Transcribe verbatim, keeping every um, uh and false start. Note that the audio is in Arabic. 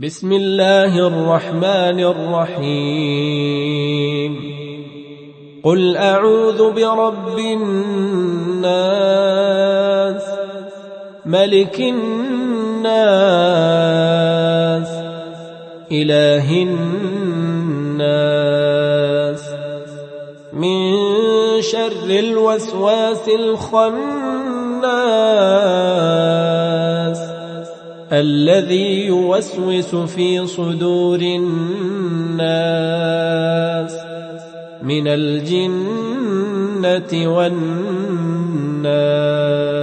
بسم الله الرحمن الرحيم قل أعوذ برب الناس ملك الناس إله الناس من شر الوسواس الخناس الذي يوسوس في صدور الناس من الجنة والناس.